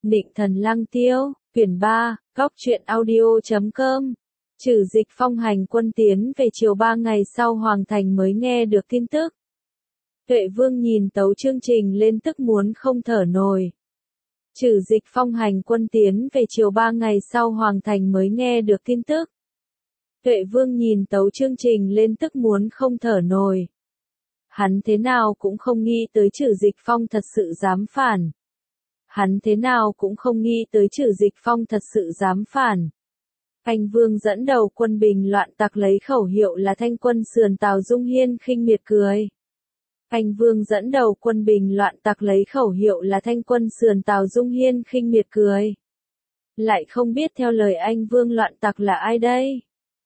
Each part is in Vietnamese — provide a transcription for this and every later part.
Nịnh Thần Lăng Tiêu, quyển 3, góc truyện audio.com. Trừ Dịch Phong hành quân tiến về chiều 3 ngày sau Hoàng Thành mới nghe được tin tức. Tuệ Vương nhìn tấu chương trình lên tức muốn không thở nổi. Trừ Dịch Phong hành quân tiến về chiều 3 ngày sau Hoàng Thành mới nghe được tin tức. Tuệ Vương nhìn tấu chương trình lên tức muốn không thở nổi. Hắn thế nào cũng không nghĩ tới Trừ Dịch Phong thật sự dám phản. Hắn thế nào cũng không nghĩ tới Trừ Dịch Phong thật sự dám phản. Anh Vương dẫn đầu quân bình loạn tặc lấy khẩu hiệu là Thanh quân sườn Tào Dung Hiên khinh miệt cười. Anh Vương dẫn đầu quân bình loạn tặc lấy khẩu hiệu là Thanh quân sườn Tào Dung Hiên khinh miệt cười. Lại không biết theo lời anh Vương loạn tặc là ai đây?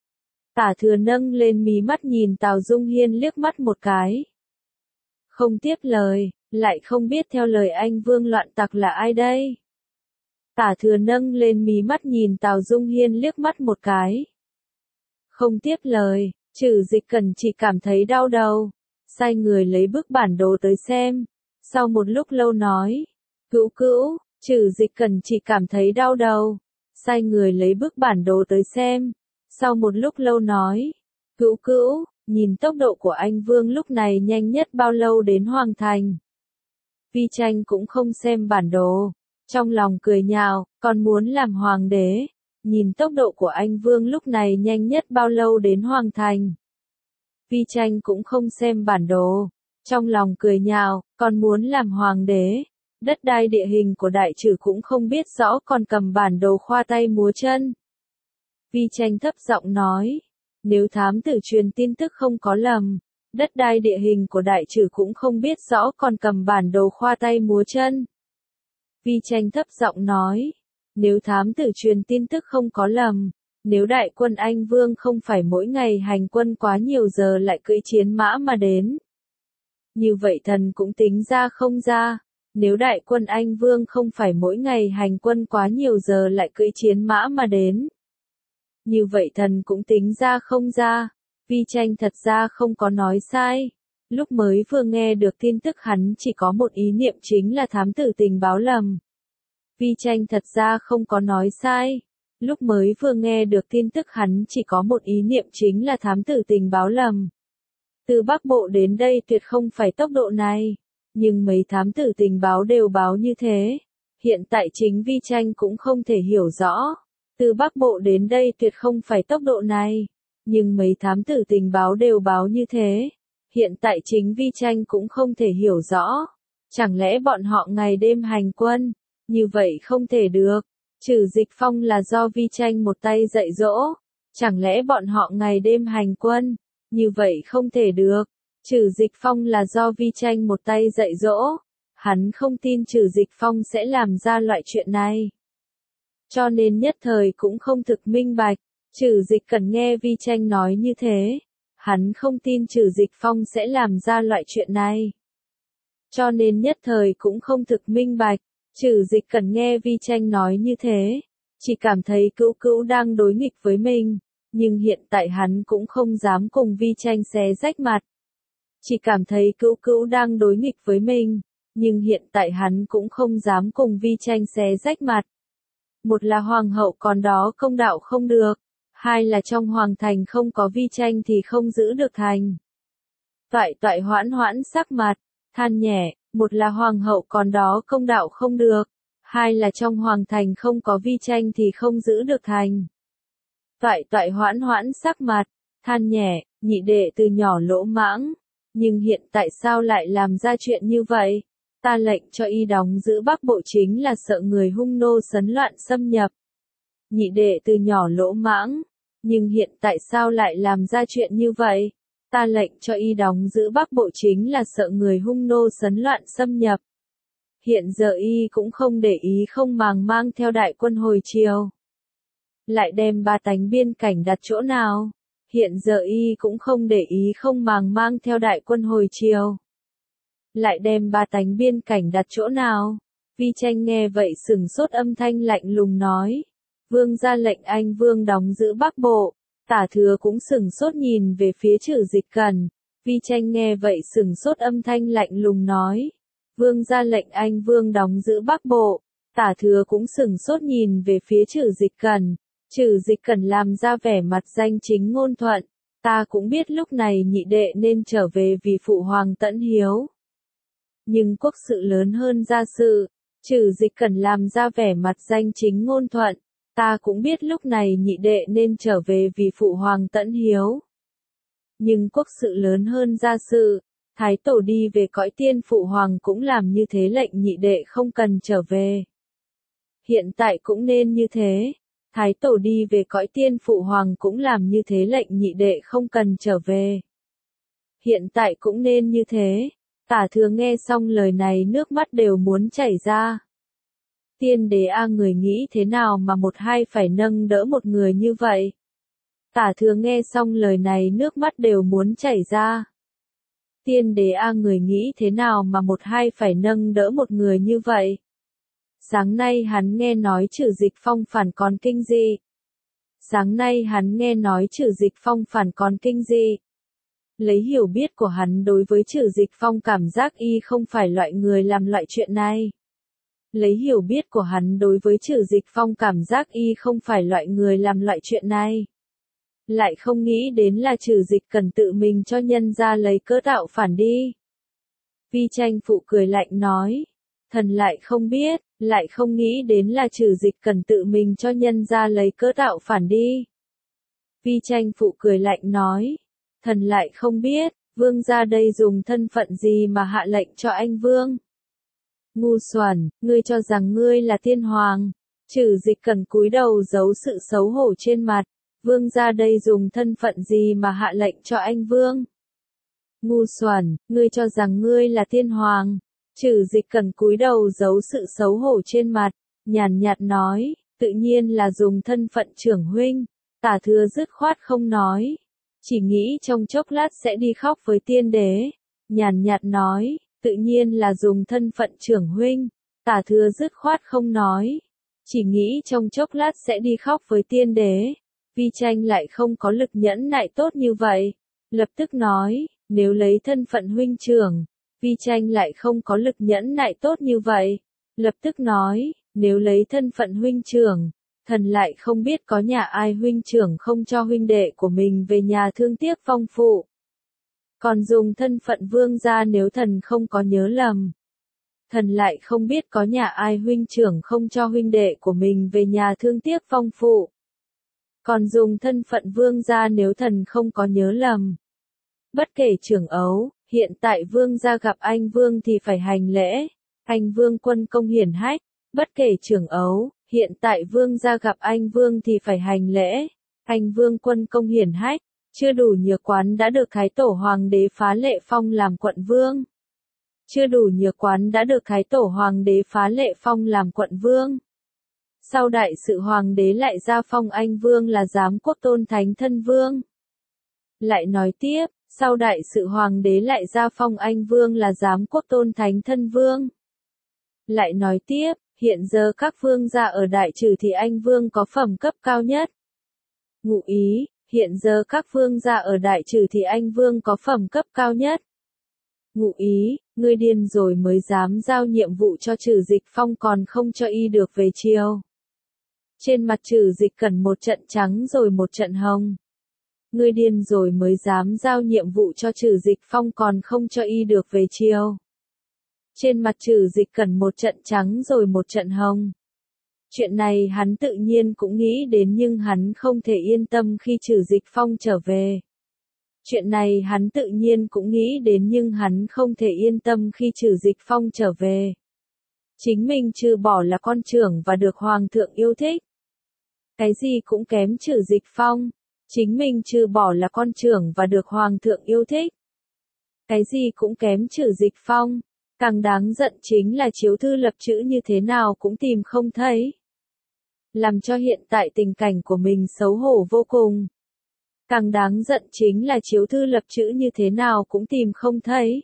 Tả Thừa nâng lên mí mắt nhìn Tào Dung Hiên liếc mắt một cái. Không tiếp lời, lại không biết theo lời anh Vương loạn tặc là ai đây? Tả Thừa nâng lên mí mắt nhìn Tào Dung Hiên liếc mắt một cái. Không tiếp lời, Trừ Dịch Cẩn chỉ cảm thấy đau đầu. Sai người lấy bức bản đồ tới xem. Sau một lúc lâu nói. Cữu cữu, Trừ Dịch Cẩn chỉ cảm thấy đau đầu. Sai người lấy bức bản đồ tới xem. Sau một lúc lâu nói. Cữu cữu, nhìn tốc độ của anh Vương lúc này nhanh nhất bao lâu đến Hoàng Thành. Vi Tranh cũng không xem bản đồ. Trong lòng cười nhạo, còn muốn làm hoàng đế. Nhìn tốc độ của anh Vương lúc này nhanh nhất bao lâu đến Hoàng Thành. Vi Tranh cũng không xem bản đồ. Trong lòng cười nhạo, còn muốn làm hoàng đế. Đất đai địa hình của đại trừ cũng không biết rõ còn cầm bản đồ khoa tay múa chân. Vi Tranh thấp giọng nói. Nếu thám tử truyền tin tức không có lầm. Đất đai địa hình của đại trừ cũng không biết rõ còn cầm bản đồ khoa tay múa chân. Vi Tranh thấp giọng nói. Nếu thám tử truyền tin tức không có lầm. Nếu đại quân Anh Vương không phải mỗi ngày hành quân quá nhiều giờ lại cưỡi chiến mã mà đến. Như vậy thần cũng tính ra không ra. Nếu đại quân Anh Vương không phải mỗi ngày hành quân quá nhiều giờ lại cưỡi chiến mã mà đến. Như vậy thần cũng tính ra không ra. Vi Tranh thật ra không có nói sai. Lúc mới vừa nghe được tin tức hắn chỉ có một ý niệm chính là thám tử tình báo lầm. Vi Tranh thật ra không có nói sai. Lúc mới vừa nghe được tin tức hắn chỉ có một ý niệm chính là thám tử tình báo lầm. Từ Bắc Bộ đến đây tuyệt không phải tốc độ này. Nhưng mấy thám tử tình báo đều báo như thế. Hiện tại chính Vi Tranh cũng không thể hiểu rõ. Từ Bắc Bộ đến đây tuyệt không phải tốc độ này. Nhưng mấy thám tử tình báo đều báo như thế. Hiện tại chính Vi Tranh cũng không thể hiểu rõ. Chẳng lẽ bọn họ ngày đêm hành quân? Như vậy không thể được. Trừ Dịch Phong là do Vi Tranh một tay dạy dỗ. Chẳng lẽ bọn họ ngày đêm hành quân? Như vậy không thể được. Trừ Dịch Phong là do Vi Tranh một tay dạy dỗ. Hắn không tin Trừ Dịch Phong sẽ làm ra loại chuyện này. Cho nên nhất thời cũng không thực minh bạch. Trừ Dịch cần nghe Vi Tranh nói như thế. Hắn không tin Trừ Dịch Phong sẽ làm ra loại chuyện này. Cho nên nhất thời cũng không thực minh bạch. Trừ Dịch cần nghe Vi Tranh nói như thế. Chỉ cảm thấy cữu cữu đang đối nghịch với mình. Nhưng hiện tại hắn cũng không dám cùng Vi Tranh xé rách mặt. Chỉ cảm thấy cữu cữu đang đối nghịch với mình. Nhưng hiện tại hắn cũng không dám cùng Vi Tranh xé rách mặt. Một là hoàng hậu còn đó công đạo không được. Hai là trong hoàng thành không có Vi Tranh thì không giữ được thành. Toại hoãn hoãn sắc mặt, than nhẹ, một là hoàng hậu còn đó công đạo không được. Hai là trong hoàng thành không có Vi Tranh thì không giữ được thành. Toại hoãn hoãn sắc mặt, than nhẹ, nhị đệ từ nhỏ lỗ mãng. Nhưng hiện tại sao lại làm ra chuyện như vậy? Ta lệnh cho y đóng giữ Bắc Bộ chính là sợ người hung nô sấn loạn xâm nhập. Nhị đệ từ nhỏ lỗ mãng. Nhưng hiện tại sao lại làm ra chuyện như vậy? Ta lệnh cho y đóng giữ Bắc Bộ chính là sợ người hung nô sấn loạn xâm nhập. Hiện giờ y cũng không để ý không màng mang theo đại quân hồi triều. Lại đem ba tánh biên cảnh đặt chỗ nào? Hiện giờ y cũng không để ý không màng mang theo đại quân hồi triều. Lại đem ba tánh biên cảnh đặt chỗ nào? Vi Tranh nghe vậy sửng sốt âm thanh lạnh lùng nói. Vương ra lệnh anh Vương đóng giữ Bắc Bộ. Tả Thừa cũng sửng sốt nhìn về phía Trừ Dịch Cẩn. Vi Tranh nghe vậy sửng sốt âm thanh lạnh lùng nói. Vương ra lệnh anh Vương đóng giữ Bắc Bộ. Tả Thừa cũng sửng sốt nhìn về phía Trử Dịch Cẩn. Trử Dịch Cẩn làm ra vẻ mặt danh chính ngôn thuận. Ta cũng biết lúc này nhị đệ nên trở về vì phụ hoàng tẫn hiếu. Nhưng quốc sự lớn hơn gia sự. Trử Dịch Cẩn làm ra vẻ mặt danh chính ngôn thuận. Ta cũng biết lúc này nhị đệ nên trở về vì phụ hoàng tẫn hiếu. Nhưng quốc sự lớn hơn gia sự. Thái tổ đi về cõi tiên, phụ hoàng cũng làm như thế, lệnh nhị đệ không cần trở về. Hiện tại cũng nên như thế. Thái tổ đi về cõi tiên, phụ hoàng cũng làm như thế, lệnh nhị đệ không cần trở về. Hiện tại cũng nên như thế. Tả Thừa nghe xong lời này nước mắt đều muốn chảy ra. Tiên đế a, người nghĩ thế nào mà một hai phải nâng đỡ một người như vậy? Tả Thừa nghe xong lời này nước mắt đều muốn chảy ra. Tiên đế a, người nghĩ thế nào mà một hai phải nâng đỡ một người như vậy? Sáng nay hắn nghe nói Trử Dịch Phong phản còn kinh dị. Sáng nay hắn nghe nói Trử Dịch Phong phản còn kinh dị. Lấy hiểu biết của hắn đối với Trử Dịch Phong, cảm giác y không phải loại người làm loại chuyện này. Lấy hiểu biết của hắn đối với Trử Dịch Phong, cảm giác y không phải loại người làm loại chuyện này. Lại không nghĩ đến là Trử Dịch Cẩn tự mình cho nhân ra lấy cớ tạo phản đi. Vi Tranh Phụ cười lạnh nói. Thần lại không biết, lại không nghĩ đến là Trử Dịch Cẩn tự mình cho nhân ra lấy cớ tạo phản đi. Vi Tranh Phụ cười lạnh nói. Thần lại không biết, vương gia đây dùng thân phận gì mà hạ lệnh cho anh vương? Ngu xuẩn, ngươi cho rằng ngươi là tiên hoàng. Trử Dịch Cẩn cúi đầu giấu sự xấu hổ trên mặt. Vương gia đây dùng thân phận gì mà hạ lệnh cho anh vương? Ngu xuẩn, ngươi cho rằng ngươi là tiên hoàng. Trử Dịch Cẩn cúi đầu giấu sự xấu hổ trên mặt, nhàn nhạt nói, tự nhiên là dùng thân phận trưởng huynh. Tả Thừa dứt khoát không nói, chỉ nghĩ trong chốc lát sẽ đi khóc với tiên đế. Nhàn nhạt nói, tự nhiên là dùng thân phận trưởng huynh. Tả Thừa dứt khoát không nói, chỉ nghĩ trong chốc lát sẽ đi khóc với tiên đế. Vi Tranh lại không có lực nhẫn nại tốt như vậy, lập tức nói, nếu lấy thân phận huynh trưởng. Vi Tranh lại không có lực nhẫn nại tốt như vậy, lập tức nói, nếu lấy thân phận huynh trưởng, thần lại không biết có nhà ai huynh trưởng không cho huynh đệ của mình về nhà thương tiếc phong phụ. Còn dùng thân phận vương gia, nếu thần không có nhớ lầm, thần lại không biết có nhà ai huynh trưởng không cho huynh đệ của mình về nhà thương tiếc phong phụ. Còn dùng thân phận vương gia, nếu thần không có nhớ lầm, bất kể trưởng ấu, hiện tại vương gia gặp anh vương thì phải hành lễ. Anh vương quân công hiển hách, bất kể trưởng ấu, hiện tại vương gia gặp anh vương thì phải hành lễ. Anh vương quân công hiển hách, chưa đủ nhược quán đã được Thái tổ hoàng đế phá lệ phong làm quận vương. Chưa đủ nhược quán đã được Thái tổ hoàng đế phá lệ phong làm quận vương. Sau đại sự hoàng đế lại ra phong anh vương là giám quốc tôn thánh thân vương. Lại nói tiếp, sau đại sự hoàng đế lại ra phong anh vương là giám quốc tôn thánh thân vương. Lại nói tiếp, hiện giờ các vương gia ở đại trừ thì anh vương có phẩm cấp cao nhất. Ngụ ý, hiện giờ các vương gia ở đại trừ thì anh vương có phẩm cấp cao nhất. Ngụ ý, ngươi điên rồi mới dám giao nhiệm vụ cho Trừ Dịch Phong còn không cho y được về triều. Trên mặt Trừ Dịch Cẩn một trận trắng rồi một trận hồng. Ngươi điên rồi mới dám giao nhiệm vụ cho Trừ Dịch Phong còn không cho y được về triều. Trên mặt Trừ Dịch Cẩn một trận trắng rồi một trận hồng. Chuyện này hắn tự nhiên cũng nghĩ đến, nhưng hắn không thể yên tâm khi Trừ Dịch Phong trở về. Chuyện này hắn tự nhiên cũng nghĩ đến, nhưng hắn không thể yên tâm khi Trừ Dịch Phong trở về. Chính mình trừ bỏ là con trưởng và được hoàng thượng yêu thích, cái gì cũng kém Trừ Dịch Phong. Chính mình trừ bỏ là con trưởng và được hoàng thượng yêu thích, cái gì cũng kém Trừ Dịch Phong. Càng đáng giận chính là chiếu thư lập chữ như thế nào cũng tìm không thấy, làm cho hiện tại tình cảnh của mình xấu hổ vô cùng. Càng đáng giận chính là chiếu thư lập chữ như thế nào cũng tìm không thấy,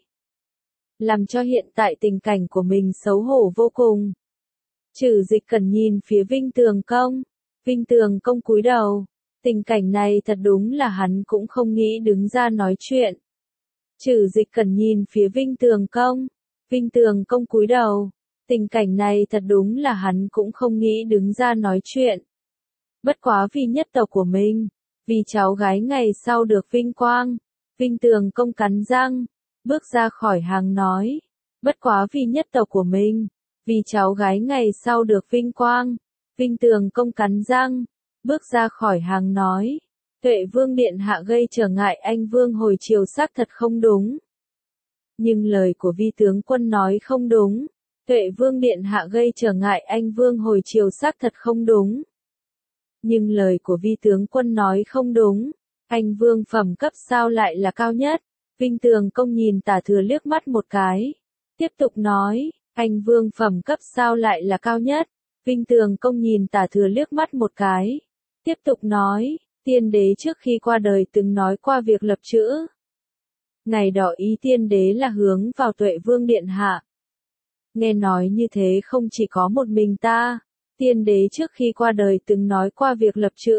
làm cho hiện tại tình cảnh của mình xấu hổ vô cùng. Trừ Dịch Cẩn nhìn phía Vinh Tường Công. Vinh Tường Công cúi đầu. Tình cảnh này thật đúng là hắn cũng không nghĩ đứng ra nói chuyện. Trừ Dịch Cẩn nhìn phía Vinh Tường Công. Vinh Tường Công cúi đầu. Tình cảnh này thật đúng là hắn cũng không nghĩ đứng ra nói chuyện. Bất quá vì nhất tộc của mình, vì cháu gái ngày sau được vinh quang, Vinh Tường Công cắn răng, bước ra khỏi hàng nói. Bất quá vì nhất tộc của mình, vì cháu gái ngày sau được vinh quang, Vinh Tường Công cắn răng, bước ra khỏi hàng nói. Tuệ Vương Điện Hạ gây trở ngại anh Vương hồi chiều xác thật không đúng. Nhưng lời của Vi tướng quân nói không đúng. Tuệ Vương Điện Hạ gây trở ngại anh Vương hồi chiều xác thật không đúng. Nhưng lời của Vi tướng quân nói không đúng. Anh Vương phẩm cấp sao lại là cao nhất? Vinh Tường Công nhìn Tả Thừa liếc mắt một cái. Tiếp tục nói, anh Vương phẩm cấp sao lại là cao nhất? Vinh Tường Công nhìn Tả Thừa liếc mắt một cái. Tiếp tục nói, tiên đế trước khi qua đời từng nói qua việc lập chữ. Ngày đó ý tiên đế là hướng vào Tuệ Vương Điện Hạ. Nghe nói như thế không chỉ có một mình ta, tiên đế trước khi qua đời từng nói qua việc lập chữ.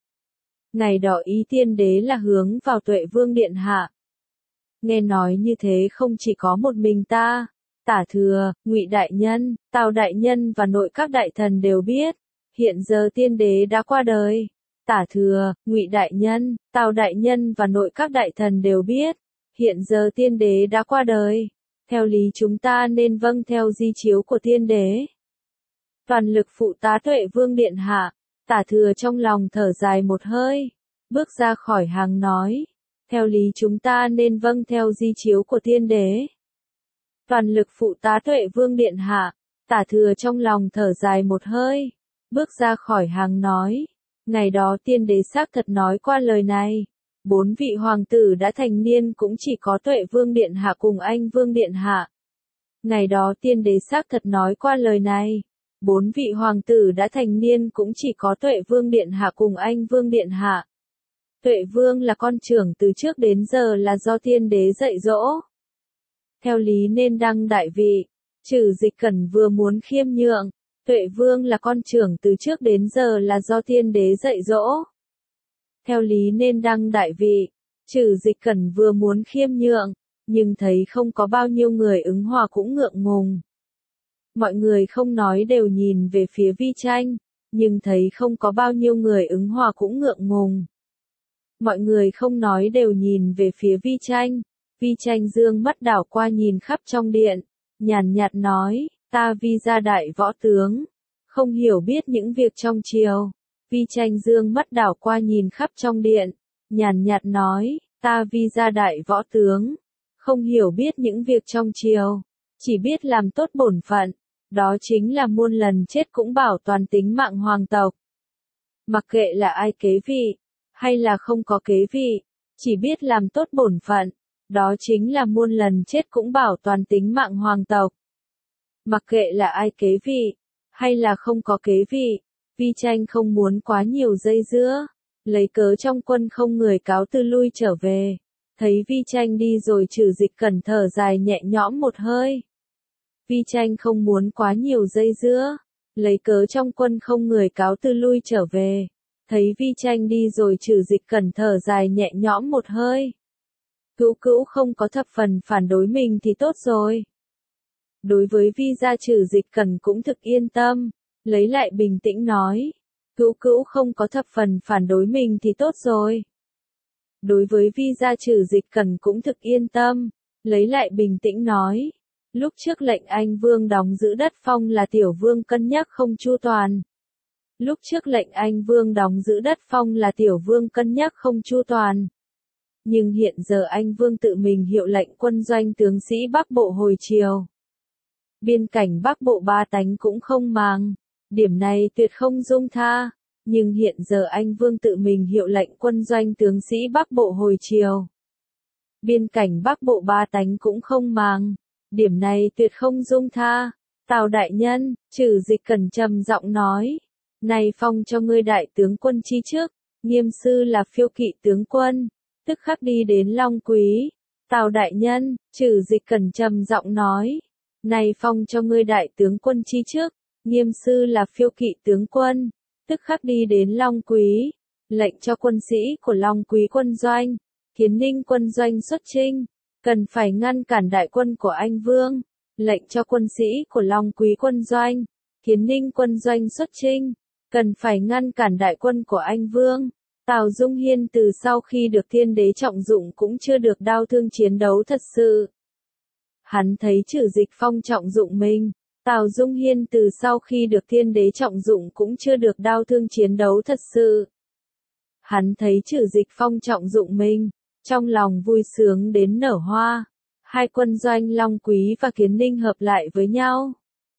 Ngày đó ý tiên đế là hướng vào Tuệ Vương Điện Hạ. Nghe nói như thế không chỉ có một mình ta, Tả Thừa, Ngụy Đại Nhân, Tào Đại Nhân và nội các đại thần đều biết, hiện giờ tiên đế đã qua đời. Tả Thừa, Ngụy Đại Nhân, Tào Đại Nhân và nội các đại thần đều biết, hiện giờ tiên đế đã qua đời. Theo lý chúng ta nên vâng theo di chiếu của tiên đế. Toàn lực phụ tá Tuệ Vương Điện Hạ. Tả Thừa trong lòng thở dài một hơi, bước ra khỏi hàng nói. Theo lý chúng ta nên vâng theo di chiếu của tiên đế. Toàn lực phụ tá Tuệ Vương Điện Hạ. Tả Thừa trong lòng thở dài một hơi, bước ra khỏi hàng nói. Ngày đó tiên đế xác thật nói qua lời này. 4 vị hoàng tử đã thành niên cũng chỉ có Tuệ Vương Điện Hạ cùng anh Vương Điện Hạ. Ngày đó tiên đế xác thật nói qua lời này. 4 vị hoàng tử đã thành niên cũng chỉ có Tuệ Vương Điện Hạ cùng anh Vương Điện Hạ. Tuệ Vương là con trưởng từ trước đến giờ là do tiên đế dạy dỗ. Theo lý nên đăng đại vị. Trừ Dịch Cẩn vừa muốn khiêm nhượng. Tuệ Vương là con trưởng từ trước đến giờ là do tiên đế dạy dỗ. Theo lý nên đăng đại vị. Trừ Dịch Cẩn vừa muốn khiêm nhượng, nhưng thấy không có bao nhiêu người ứng hòa cũng ngượng ngùng. Mọi người không nói đều nhìn về phía Vi Tranh, nhưng thấy không có bao nhiêu người ứng hòa cũng ngượng ngùng. Mọi người không nói đều nhìn về phía Vi Tranh. Vi Tranh dương mắt đảo qua nhìn khắp trong điện, nhàn nhạt nói, ta Vi gia đại võ tướng, không hiểu biết những việc trong triều. Vi Tranh dương mắt đảo qua nhìn khắp trong điện, nhàn nhạt nói, ta Vi gia đại võ tướng, không hiểu biết những việc trong triều, chỉ biết làm tốt bổn phận, đó chính là muôn lần chết cũng bảo toàn tính mạng hoàng tộc. Mặc kệ là ai kế vị, hay là không có kế vị, chỉ biết làm tốt bổn phận, đó chính là muôn lần chết cũng bảo toàn tính mạng hoàng tộc. Mặc kệ là ai kế vị, hay là không có kế vị, Vi Tranh không muốn quá nhiều dây dưa, lấy cớ trong quân không người cáo từ lui trở về. Thấy Vi Tranh đi rồi Trừ Dịch Cẩn thở dài nhẹ nhõm một hơi. Vi Tranh không muốn quá nhiều dây dưa, lấy cớ trong quân không người cáo từ lui trở về. Thấy Vi Tranh đi rồi Trừ Dịch Cẩn thở dài nhẹ nhõm một hơi. Cữu Cữu không có thập phần phản đối mình thì tốt rồi. Đối với Vi gia Trừ Dịch Cẩn cũng thực yên tâm, lấy lại bình tĩnh nói. Cữu Cữu không có thập phần phản đối mình thì tốt rồi. Đối với Vi gia Trừ Dịch Cẩn cũng thực yên tâm, lấy lại bình tĩnh nói. Lúc trước lệnh anh Vương đóng giữ đất phong là Tiểu Vương cân nhắc không chu toàn. Lúc trước lệnh anh Vương đóng giữ đất phong là Tiểu Vương cân nhắc không chu toàn. Nhưng hiện giờ anh Vương tự mình hiệu lệnh quân doanh tướng sĩ Bắc Bộ hồi chiều. Biên cảnh Bắc Bộ ba tánh cũng không màng. Điểm này tuyệt không dung tha. Nhưng hiện giờ anh Vương tự mình hiệu lệnh quân doanh tướng sĩ Bắc Bộ hồi chiều. Biên cảnh Bắc Bộ ba tánh cũng không màng. Điểm này tuyệt không dung tha. Tào đại nhân, Trừ Dịch Cẩn trầm giọng nói. Này phong cho ngươi đại tướng quân chi trước, Nghiêm sư là phiêu kỵ tướng quân, tức khắc đi đến Long Quý. Tào đại nhân, Trừ Dịch Cẩn trầm giọng nói. Này phong cho ngươi đại tướng quân chi trước, Nghiêm sư là phiêu kỵ tướng quân, tức khắc đi đến Long Quý, lệnh cho quân sĩ của Long Quý quân doanh, Hiến Ninh quân doanh xuất chinh, cần phải ngăn cản đại quân của anh Vương, lệnh cho quân sĩ của Long Quý quân doanh, Kiến Ninh quân doanh xuất chinh, cần phải ngăn cản đại quân của Anh Vương. Tào Dung Hiên từ sau khi được Thiên Đế trọng dụng cũng chưa được đao thương chiến đấu thật sự. Hắn thấy Trử Dịch Phong trọng dụng mình. Tào Dung Hiên từ sau khi được Thiên Đế trọng dụng cũng chưa được đao thương chiến đấu thật sự. Hắn thấy Trử Dịch Phong trọng dụng mình, trong lòng vui sướng đến nở hoa. Hai quân doanh Long Quý và Kiến Ninh hợp lại với nhau.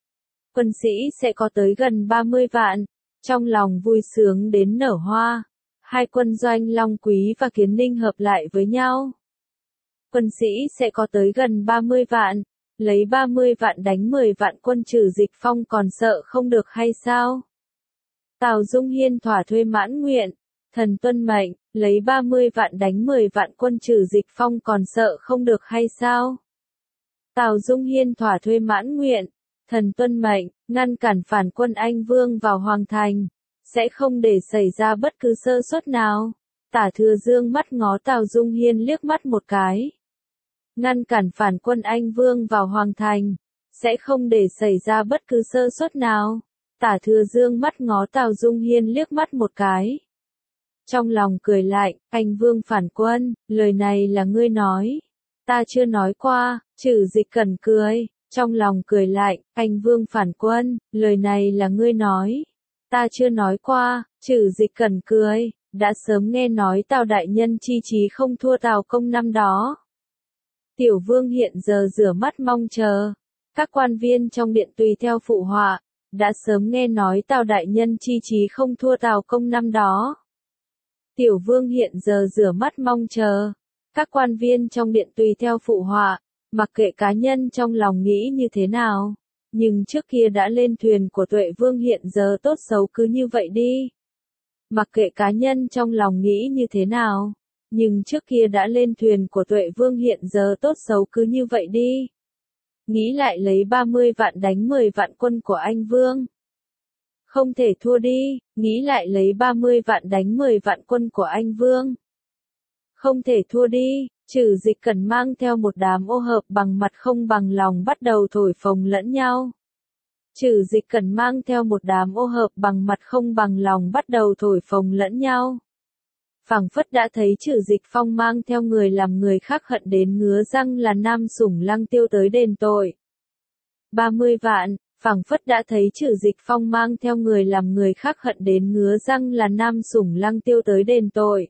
Quân sĩ sẽ có tới gần 30 vạn, trong lòng vui sướng đến nở hoa. Hai quân doanh Long Quý và Kiến Ninh hợp lại với nhau. Quân sĩ sẽ có tới gần 30 vạn, lấy 30 vạn đánh 10 vạn quân Trử Dịch Phong còn sợ không được hay sao? Tào Dung Hiên thỏa thuê mãn nguyện, thần tuân mệnh, lấy 30 vạn đánh 10 vạn quân Trử Dịch Phong còn sợ không được hay sao? Tào Dung Hiên thỏa thuê mãn nguyện, thần tuân mệnh, ngăn cản phản quân Anh Vương vào Hoàng Thành, sẽ không để xảy ra bất cứ sơ suất nào. Tả Thừa Dương mắt ngó Tào Dung Hiên liếc mắt một cái. Ngăn cản phản quân Anh Vương vào Hoàng Thành, sẽ không để xảy ra bất cứ sơ suất nào. Tả Thừa Dương mắt ngó Tào Dung Hiên liếc mắt một cái. Trong lòng cười lạnh, Anh Vương phản quân, lời này là ngươi nói. Ta chưa nói qua. Trử Dịch Cẩn cười, trong lòng cười lạnh, Anh Vương phản quân, lời này là ngươi nói. Ta chưa nói qua. Trử Dịch Cẩn cười, đã sớm nghe nói Tào đại nhân chi trí không thua Tào công năm đó. Tiểu Vương hiện giờ rửa mắt mong chờ. Các quan viên trong điện tùy theo phụ họa, đã sớm nghe nói Tào đại nhân chi trí không thua Tào công năm đó. Tiểu Vương hiện giờ rửa mắt mong chờ. Các quan viên trong điện tùy theo phụ họa, mặc kệ cá nhân trong lòng nghĩ như thế nào. Nhưng trước kia đã lên thuyền của Tuệ Vương hiện giờ tốt xấu cứ như vậy đi. Mặc kệ cá nhân trong lòng nghĩ như thế nào. Nhưng trước kia đã lên thuyền của Tuệ Vương hiện giờ tốt xấu cứ như vậy đi. Nghĩ lại lấy 30 vạn đánh 10 vạn quân của Anh Vương. Không thể thua đi, nghĩ lại lấy 30 vạn đánh 10 vạn quân của Anh Vương. Không thể thua đi. Trử Dịch Cẩn mang theo một đám ô hợp bằng mặt không bằng lòng bắt đầu thổi phồng lẫn nhau. Trử Dịch Cẩn mang theo một đám ô hợp bằng mặt không bằng lòng bắt đầu thổi phồng lẫn nhau. Phảng phất đã thấy Trử Dịch Phong mang theo người làm người khác hận đến ngứa răng là Nam Sủng Lăng Tiêu tới đền tội. 30 vạn, phảng phất đã thấy Trử Dịch Phong mang theo người làm người khác hận đến ngứa răng là Nam Sủng Lăng Tiêu tới đền tội.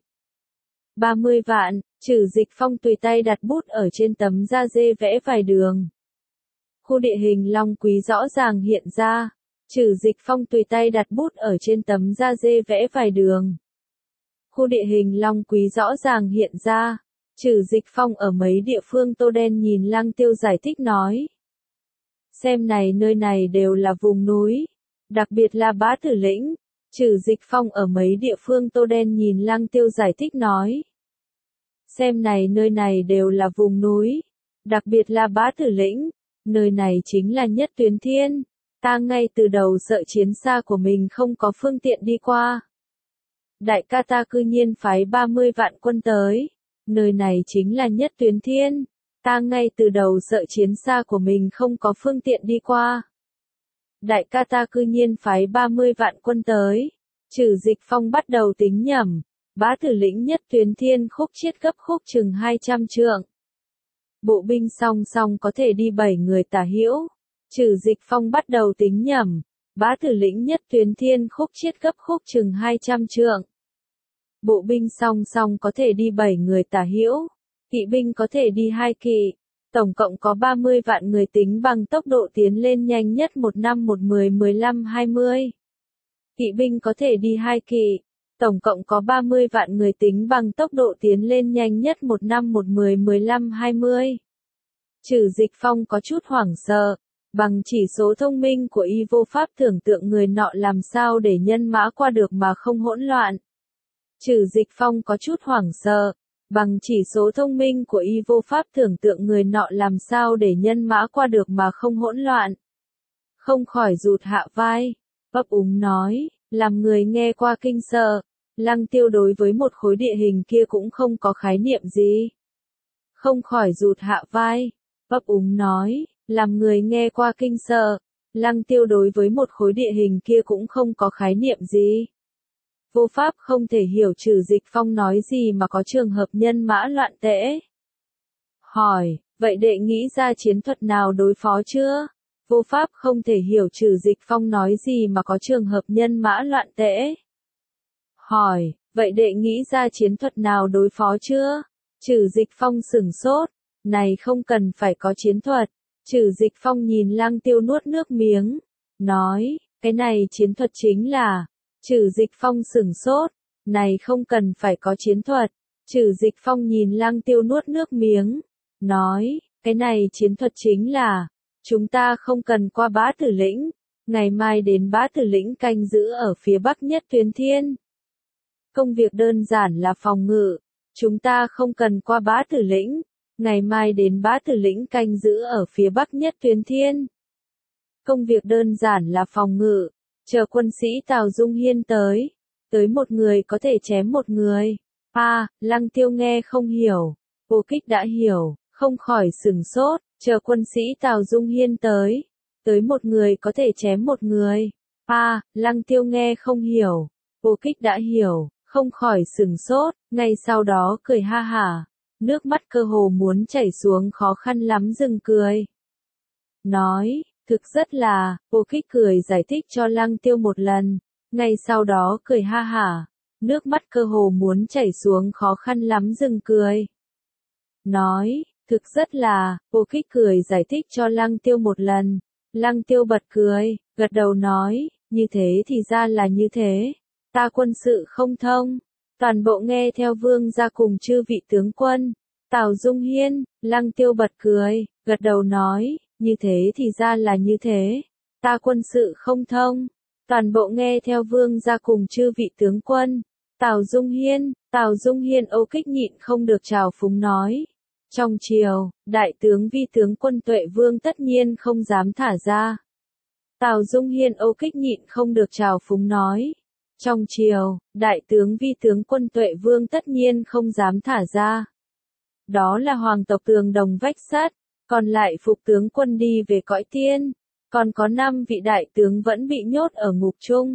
30 vạn, Trử Dịch Phong tùy tay đặt bút ở trên tấm da dê vẽ vài đường. Khu địa hình Long Quý rõ ràng hiện ra. Trử Dịch Phong tùy tay đặt bút ở trên tấm da dê vẽ vài đường. Khu địa hình Long Quý rõ ràng hiện ra. Trử Dịch Phong ở mấy địa phương tô đen nhìn Lăng Tiêu giải thích nói. Xem này, nơi này đều là vùng núi. Đặc biệt là Bá Tử Lĩnh. Trử Dịch Phong ở mấy địa phương tô đen nhìn Lăng Tiêu giải thích nói. Xem này, nơi này đều là vùng núi. Đặc biệt là Bá Tử Lĩnh. Nơi này chính là nhất tuyến thiên. Ta ngay từ đầu sợ chiến xa của mình không có phương tiện đi qua. Đại ca ta cư nhiên phái 30 vạn quân tới. Nơi này chính là nhất tuyến thiên. Ta ngay từ đầu sợ chiến xa của mình không có phương tiện đi qua. Đại ca ta cư nhiên phái 30 vạn quân tới. Trử Dịch Phong bắt đầu tính nhẩm. Bá Tử Lĩnh nhất tuyến thiên khúc chiết gấp khúc chừng 200 trượng. Bộ binh song song có thể đi 7 người tả hữu. Trử Dịch Phong bắt đầu tính nhẩm. Bá Tử Lĩnh nhất tuyến thiên khúc chiết gấp khúc chừng 200 trượng. Bộ binh song song có thể đi 7 người tả hữu. Kỵ binh có thể đi 2 kỵ. Tổng cộng có 30 vạn người tính bằng tốc độ tiến lên nhanh nhất 1 năm 1 10 15 20. Kỵ binh có thể đi 2 kỵ. Tổng cộng có 30 vạn người tính bằng tốc độ tiến lên nhanh nhất 1 năm 1 10 15 20. Trử Dịch Phong có chút hoảng sợ. Bằng chỉ số thông minh của y vô pháp tưởng tượng người nọ làm sao để nhân mã qua được mà không hỗn loạn. Trử Dịch Phong có chút hoảng sợ. Bằng chỉ số thông minh của y vô pháp tưởng tượng người nọ làm sao để nhân mã qua được mà không hỗn loạn. Không khỏi rụt hạ vai. Ấp úng nói, làm người nghe qua kinh sợ. Lăng Tiêu đối với một khối địa hình kia cũng không có khái niệm gì. Không khỏi rụt hạ vai. Ấp úng nói, làm người nghe qua kinh sợ. Lăng Tiêu đối với một khối địa hình kia cũng không có khái niệm gì. Vô pháp không thể hiểu Trừ Dịch Phong nói gì mà có trường hợp nhân mã loạn tễ. Hỏi, vậy đệ nghĩ ra chiến thuật nào đối phó chưa? Vô pháp không thể hiểu Trừ Dịch Phong nói gì mà có trường hợp nhân mã loạn tễ. Hỏi, vậy đệ nghĩ ra chiến thuật nào đối phó chưa? Trừ Dịch Phong sửng sốt, này không cần phải có chiến thuật. Trừ Dịch Phong nhìn Lăng Tiêu nuốt nước miếng, nói, cái này chiến thuật chính là. Trừ Dịch Phong sửng sốt, này không cần phải có chiến thuật. Trừ Dịch Phong nhìn Lăng Tiêu nuốt nước miếng, nói, cái này chiến thuật chính là, chúng ta không cần qua Bá Tử Lĩnh, ngày mai đến Bá Tử Lĩnh canh giữ ở phía bắc nhất Tuyến Thiên. Công việc đơn giản là phòng ngự, chúng ta không cần qua Bá Tử Lĩnh, ngày mai đến Bá Tử Lĩnh canh giữ ở phía bắc nhất Tuyến Thiên. Công việc đơn giản là phòng ngự, chờ quân sĩ Tào Dung Hiên tới một người có thể chém một người. Lăng Tiêu nghe không hiểu, Vô Kích đã hiểu, không khỏi sửng sốt, chờ quân sĩ Tào Dung Hiên tới một người có thể chém một người. Lăng Tiêu nghe không hiểu, Vô Kích đã hiểu, không khỏi sửng sốt, ngay sau đó cười ha hả, nước mắt cơ hồ muốn chảy xuống khó khăn lắm dừng cười. Nói, thực rất là, Vô Kích cười giải thích cho Lăng Tiêu một lần, ngay sau đó cười ha hả, nước mắt cơ hồ muốn chảy xuống khó khăn lắm dừng cười. Nói, thực rất là, Vô Kích cười giải thích cho Lăng Tiêu một lần, Lăng Tiêu bật cười, gật đầu nói, như thế thì ra là như thế, ta quân sự không thông, toàn bộ nghe theo vương gia cùng chư vị tướng quân. Tào Dung Hiên, Lăng Tiêu bật cười, gật đầu nói, như thế thì ra là như thế, ta quân sự không thông, toàn bộ nghe theo vương gia cùng chư vị tướng quân. Tào Dung Hiên Ô Kích nhịn không được trào phúng nói. Trong triều, đại tướng vi tướng quân Tuệ Vương tất nhiên không dám thả ra. Tào Dung Hiên Ô Kích nhịn không được trào phúng nói. Trong triều, đại tướng vi tướng quân Tuệ Vương tất nhiên không dám thả ra. Đó là hoàng tộc Tường Đồng vách sắt, còn lại phục tướng quân đi về cõi tiên, còn có 5 vị đại tướng vẫn bị nhốt ở ngục chung.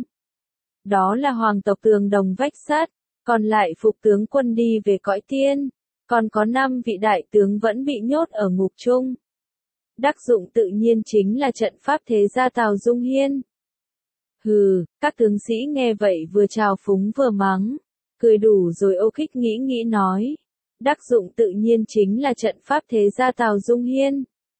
Đó là hoàng tộc Tường Đồng vách sắt, còn lại phục tướng quân đi về cõi tiên, còn có 5 vị đại tướng vẫn bị nhốt ở ngục chung. Đắc dụng tự nhiên chính là trận pháp thế gia Tào Dung Hiên. Hừ, các tướng sĩ nghe vậy vừa trào phúng vừa mắng, cười đủ rồi. Ô Kích nghĩ nói. Đắc dụng tự nhiên chính là trận pháp thế gia Tào Dung Hiên.